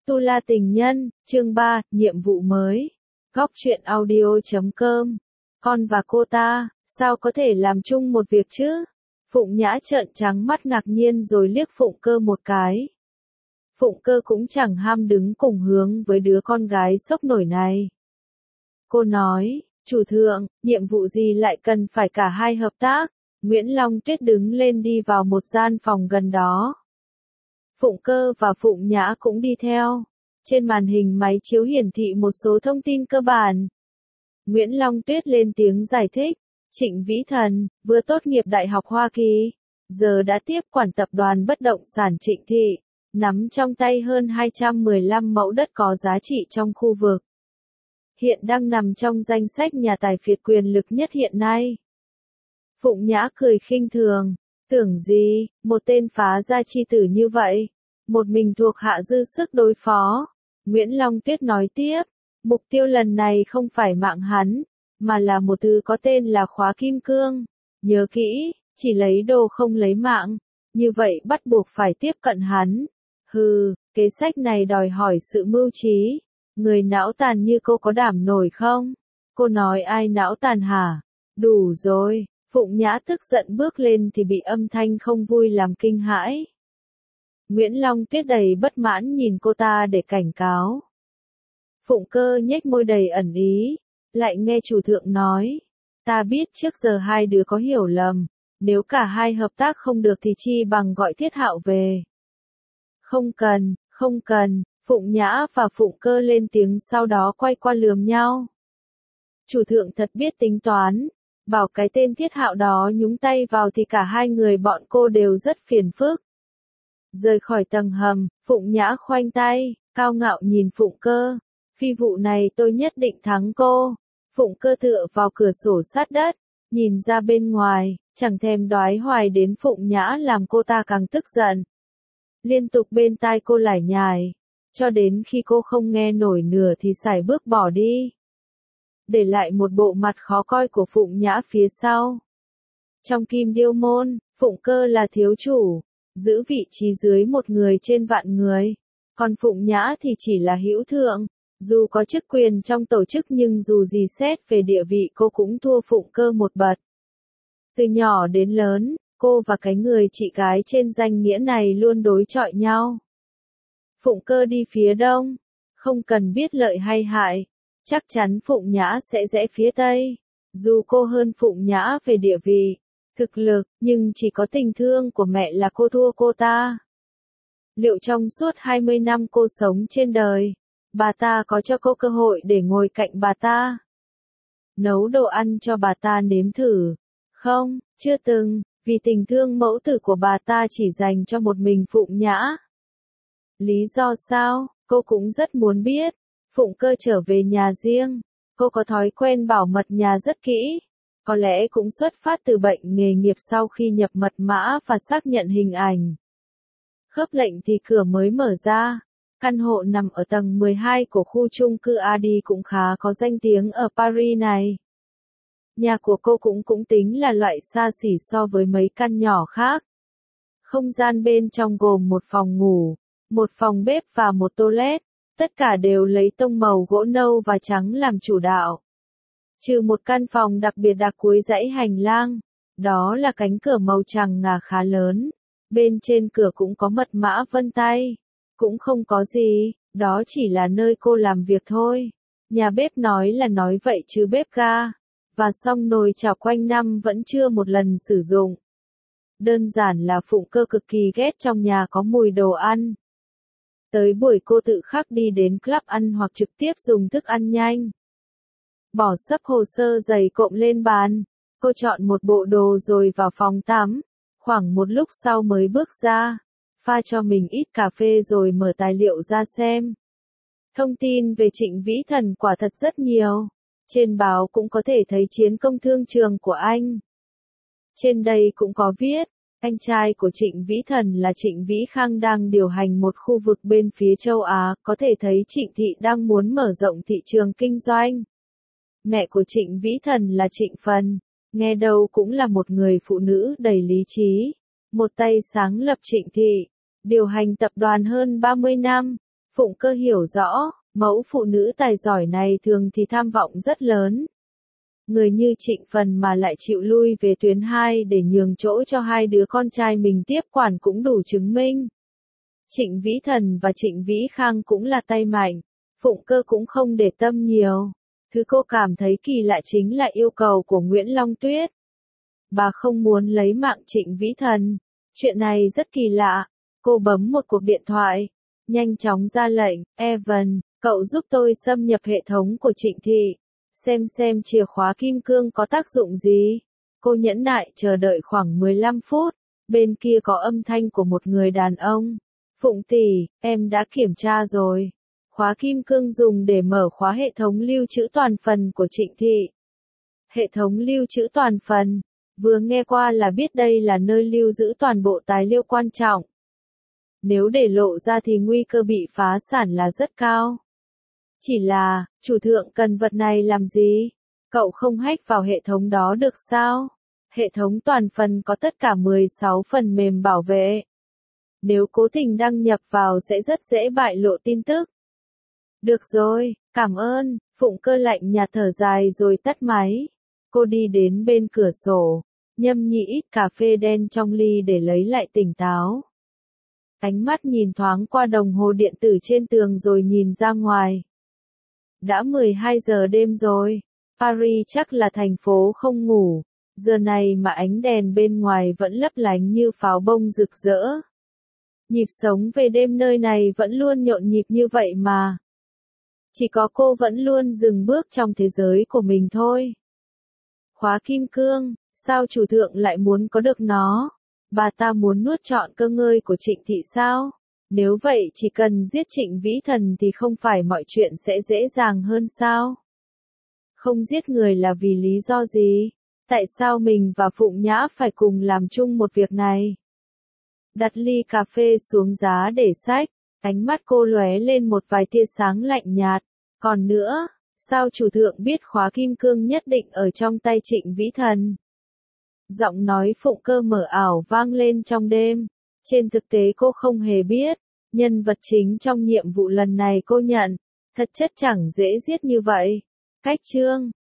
Tu La Tình Nhân, chương 3, nhiệm vụ mới. Góc truyện audio.com. Con và cô ta, sao có thể làm chung một việc chứ? Phụng Nhã trợn trắng mắt ngạc nhiên rồi liếc Phụng Cơ một cái. Phụng Cơ cũng chẳng ham đứng cùng hướng với đứa con gái sốc nổi này. Cô nói, chủ thượng, nhiệm vụ gì lại cần phải cả hai hợp tác? Nguyễn Long Tuyết đứng lên đi vào một gian phòng gần đó. Phụng Cơ và Phụng Nhã cũng đi theo. Trên màn hình máy chiếu hiển thị một số thông tin cơ bản. Nguyễn Long Tuyết lên tiếng giải thích. Trịnh Vĩ Thần, vừa tốt nghiệp Đại học Hoa Kỳ, giờ đã tiếp quản tập đoàn bất động sản Trịnh Thị, nắm trong tay hơn 215 mẫu đất có giá trị trong khu vực. Hiện đang nằm trong danh sách nhà tài phiệt quyền lực nhất hiện nay. Phụng Nhã cười khinh thường. Tưởng gì, một tên phá gia chi tử như vậy, một mình thuộc hạ dư sức đối phó. Nguyễn Long Tuyết nói tiếp, mục tiêu lần này không phải mạng hắn, mà là một thứ có tên là khóa kim cương. Nhớ kỹ, chỉ lấy đồ không lấy mạng, như vậy bắt buộc phải tiếp cận hắn. Hừ, kế sách này đòi hỏi sự mưu trí. Người não tàn như cô có đảm nổi không? Cô nói ai não tàn hả? Đủ rồi. Phụng Nhã tức giận bước lên thì bị âm thanh không vui làm kinh hãi. Nguyễn Long Tuyết đầy bất mãn nhìn cô ta để cảnh cáo. Phụng Cơ nhếch môi đầy ẩn ý, lại nghe chủ thượng nói. Ta biết trước giờ hai đứa có hiểu lầm, nếu cả hai hợp tác không được thì chi bằng gọi Thiết Hạo về. Không cần, Phụng Nhã và Phụng Cơ lên tiếng sau đó quay qua lườm nhau. Chủ thượng thật biết tính toán. Bảo cái tên Thiết Hạo đó nhúng tay vào thì cả hai người bọn cô đều rất phiền phức. Rời khỏi tầng hầm, Phụng Nhã khoanh tay, cao ngạo nhìn Phụng Cơ. Phi vụ này tôi nhất định thắng cô. Phụng Cơ tựa vào cửa sổ sát đất, nhìn ra bên ngoài, chẳng thèm đoái hoài đến Phụng Nhã làm cô ta càng tức giận. Liên tục bên tai cô lải nhải, cho đến khi cô không nghe nổi nửa thì sải bước bỏ đi. Để lại một bộ mặt khó coi của Phụng Nhã phía sau. Trong Kim Điêu Môn, Phụng Cơ là thiếu chủ, giữ vị trí dưới một người trên vạn người, còn Phụng Nhã thì chỉ là hữu thượng, dù có chức quyền trong tổ chức nhưng dù gì xét về địa vị cô cũng thua Phụng Cơ một bậc. Từ nhỏ đến lớn, cô và cái người chị gái trên danh nghĩa này luôn đối chọi nhau. Phụng Cơ đi phía đông, không cần biết lợi hay hại. Chắc chắn Phụng Nhã sẽ rẽ phía Tây. Dù cô hơn Phụng Nhã về địa vị, thực lực, nhưng chỉ có tình thương của mẹ là cô thua cô ta. Liệu trong suốt 20 năm cô sống trên đời, bà ta có cho cô cơ hội để ngồi cạnh bà ta? Nấu đồ ăn cho bà ta nếm thử? Không, chưa từng, vì tình thương mẫu tử của bà ta chỉ dành cho một mình Phụng Nhã. Lý do sao, cô cũng rất muốn biết. Phụng Cơ trở về nhà riêng, cô có thói quen bảo mật nhà rất kỹ, có lẽ cũng xuất phát từ bệnh nghề nghiệp sau khi nhập mật mã và xác nhận hình ảnh. Khớp lệnh thì cửa mới mở ra, căn hộ nằm ở tầng 12 của khu chung cư Adi cũng khá có danh tiếng ở Paris này. Nhà của cô cũng tính là loại xa xỉ so với mấy căn nhỏ khác. Không gian bên trong gồm một phòng ngủ, một phòng bếp và một toilet. Tất cả đều lấy tông màu gỗ nâu và trắng làm chủ đạo. Trừ một căn phòng đặc biệt đặt cuối dãy hành lang, đó là cánh cửa màu trắng ngà khá lớn. Bên trên cửa cũng có mật mã vân tay. Cũng không có gì, đó chỉ là nơi cô làm việc thôi. Nhà bếp nói là nói vậy chứ bếp ga và xông nồi chảo quanh năm vẫn chưa một lần sử dụng. Đơn giản là Phụng Cơ cực kỳ ghét trong nhà có mùi đồ ăn. Tới buổi cô tự khắc đi đến club ăn hoặc trực tiếp dùng thức ăn nhanh. Bỏ sấp hồ sơ dày cộm lên bàn, cô chọn một bộ đồ rồi vào phòng tắm. Khoảng một lúc sau mới bước ra, pha cho mình ít cà phê rồi mở tài liệu ra xem. Thông tin về Trịnh Vĩ Thần quả thật rất nhiều. Trên báo cũng có thể thấy chiến công thương trường của anh. Trên đây cũng có viết. Anh trai của Trịnh Vĩ Thần là Trịnh Vĩ Khang đang điều hành một khu vực bên phía châu Á, có thể thấy Trịnh Thị đang muốn mở rộng thị trường kinh doanh. Mẹ của Trịnh Vĩ Thần là Trịnh Phần, nghe đâu cũng là một người phụ nữ đầy lý trí, một tay sáng lập Trịnh Thị, điều hành tập đoàn hơn 30 năm. Phụng Cơ hiểu rõ, mẫu phụ nữ tài giỏi này thường thì tham vọng rất lớn. Người như Trịnh Phần mà lại chịu lui về tuyến 2 để nhường chỗ cho hai đứa con trai mình tiếp quản cũng đủ chứng minh. Trịnh Vĩ Thần và Trịnh Vĩ Khang cũng là tay mạnh, Phụng Cơ cũng không để tâm nhiều. Thứ cô cảm thấy kỳ lạ chính là yêu cầu của Nguyễn Long Tuyết. Bà không muốn lấy mạng Trịnh Vĩ Thần. Chuyện này rất kỳ lạ. Cô bấm một cuộc điện thoại, nhanh chóng ra lệnh, Evan, cậu giúp tôi xâm nhập hệ thống của Trịnh Thị. Xem chìa khóa kim cương có tác dụng gì. Cô nhẫn nại chờ đợi khoảng 15 phút. Bên kia có âm thanh của một người đàn ông. Phụng tỷ, em đã kiểm tra rồi. Khóa kim cương dùng để mở khóa hệ thống lưu trữ toàn phần của Trịnh Thị. Hệ thống lưu trữ toàn phần. Vừa nghe qua là biết đây là nơi lưu giữ toàn bộ tài liệu quan trọng. Nếu để lộ ra thì nguy cơ bị phá sản là rất cao. Chỉ là, chủ thượng cần vật này làm gì? Cậu không hack vào hệ thống đó được sao? Hệ thống toàn phần có tất cả 16 phần mềm bảo vệ. Nếu cố tình đăng nhập vào sẽ rất dễ bại lộ tin tức. Được rồi, cảm ơn, Phụng Cơ lạnh nhạt thở dài rồi tắt máy. Cô đi đến bên cửa sổ, nhâm nhi ít cà phê đen trong ly để lấy lại tỉnh táo. Ánh mắt nhìn thoáng qua đồng hồ điện tử trên tường rồi nhìn ra ngoài. Đã 12 giờ đêm rồi, Paris chắc là thành phố không ngủ, giờ này mà ánh đèn bên ngoài vẫn lấp lánh như pháo bông rực rỡ. Nhịp sống về đêm nơi này vẫn luôn nhộn nhịp như vậy mà. Chỉ có cô vẫn luôn dừng bước trong thế giới của mình thôi. Khóa kim cương, sao chủ thượng lại muốn có được nó? Bà ta muốn nuốt trọn cơ ngơi của Trịnh Thị sao? Nếu vậy chỉ cần giết Trịnh Vĩ Thần thì không phải mọi chuyện sẽ dễ dàng hơn sao? Không giết người là vì lý do gì? Tại sao mình và Phụng Nhã phải cùng làm chung một việc này? Đặt ly cà phê xuống giá để xách, ánh mắt cô lóe lên một vài tia sáng lạnh nhạt. Còn nữa, sao chủ thượng biết khóa kim cương nhất định ở trong tay Trịnh Vĩ Thần? Giọng nói Phụng Cơ mờ ảo vang lên trong đêm. Trên thực tế cô không hề biết, nhân vật chính trong nhiệm vụ lần này cô nhận, thật chất chẳng dễ giết như vậy. Cách chương